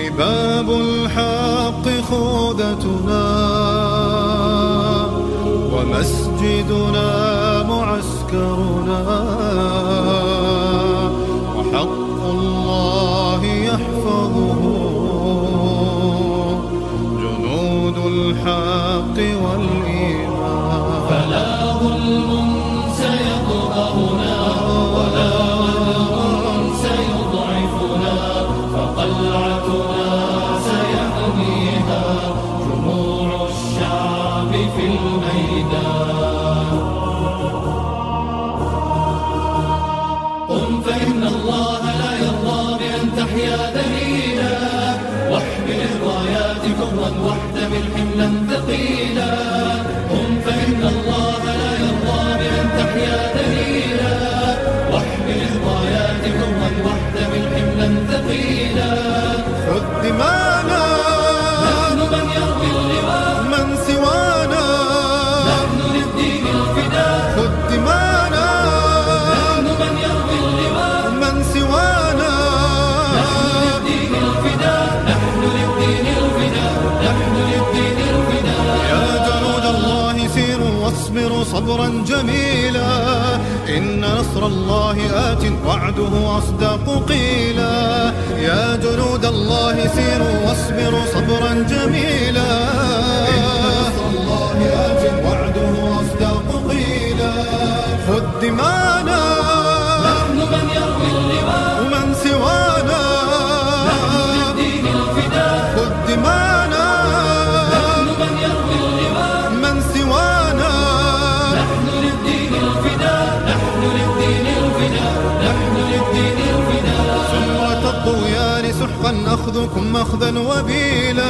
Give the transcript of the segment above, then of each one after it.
باب الحق خوذتنا ومسجدنا معسكرنا، وحق الله يحفظه جنود الحق والإيمان. فلا ظلم سيطغرنا ولا غدر سيضعفنا، فقلعتنا سيحميها جموع الشعب في الميدان. قم فإن الله لا يرضى بأن تحيا ذليلا، واحمل الرايات كرا واحتمل حملا ثقيلا. قم فإن الله لا يرضى بأن تحيا ذليلا، واحمل الرايات كرا واحتمل حملا ثقيلا. خذ دمانا نحن من يرمي اللواء، من سوانا نحن للدين الفداء. خذ دمانا نحن من يرمي اللواء، من سوانا نحن للدين الفداء. نحن للدين الفداء، نحن للدين الفداء. يا جنود الله سيروا واصبروا صبرا جميلا، إن نصر الله آت وعده أصدق قيلا. يا جنود الله سيروا واصبروا صبرا جميلا، إن نصر الله آت وعده أصدق قيلا. خذ دمانا نحن من يرمي اللواء، ومن سوانا نحن للدين الفداء. خذ دمانا نحن من يرمي اللواء، من سوانا نحن للدين الفداء. نحن للدين الفداء، نحن للدين الفداء. زمرة الطغيان سحقا أخذكم أخذا وبيلا،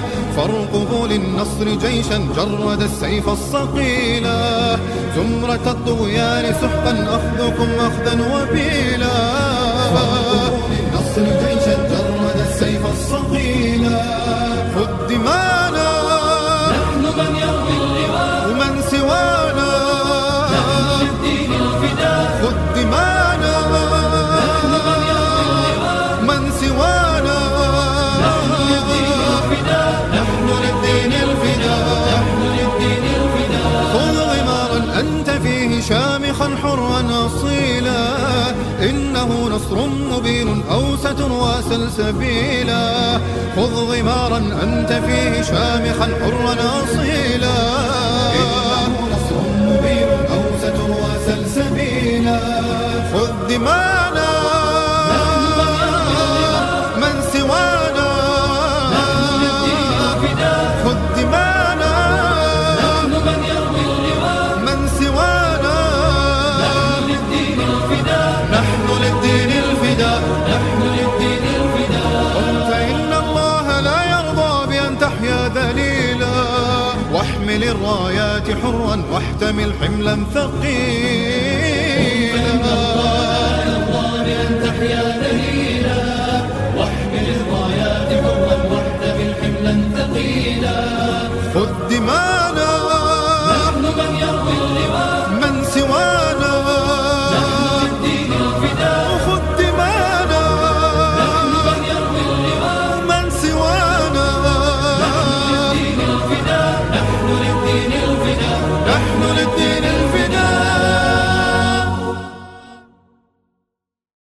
فارقبوا للنصر جيشا جرد السيف الصقيلا. زمرة الطغيان سحقا أخذكم أخذا وبيلا، فارقبوا للنصر جيشا جرد السيف الصقيلا. خذ دمانا نحن من يرمي اللواء، ومن سوانا نحن للدين الفداء. خذ دمانا نحن من يرمي اللواء، من سوانا نحن للدين الفداء. نحن للدين الفداء. نحن للدين الفداء. خذ غمارا أنت فيه شامخا حرا أصيلا، إنه نصر مبين أوسة وسلسبيلا. خذ غمارا أنت فيه شامخا حرا أصيلا، إنه نصر مبين أوسة وسلسبيلا. خذ دمانا من سوانا خذ دمانا نحن من يرمي اللواء، من سوانا نحن للدين الفداء. نحن للدين الفداء. نحن للدين الفداء. قل فإن الله لا يرضى بأن تحيا ذليلا، واحمل الرايات حرا واحتمل حملا ثقيلا.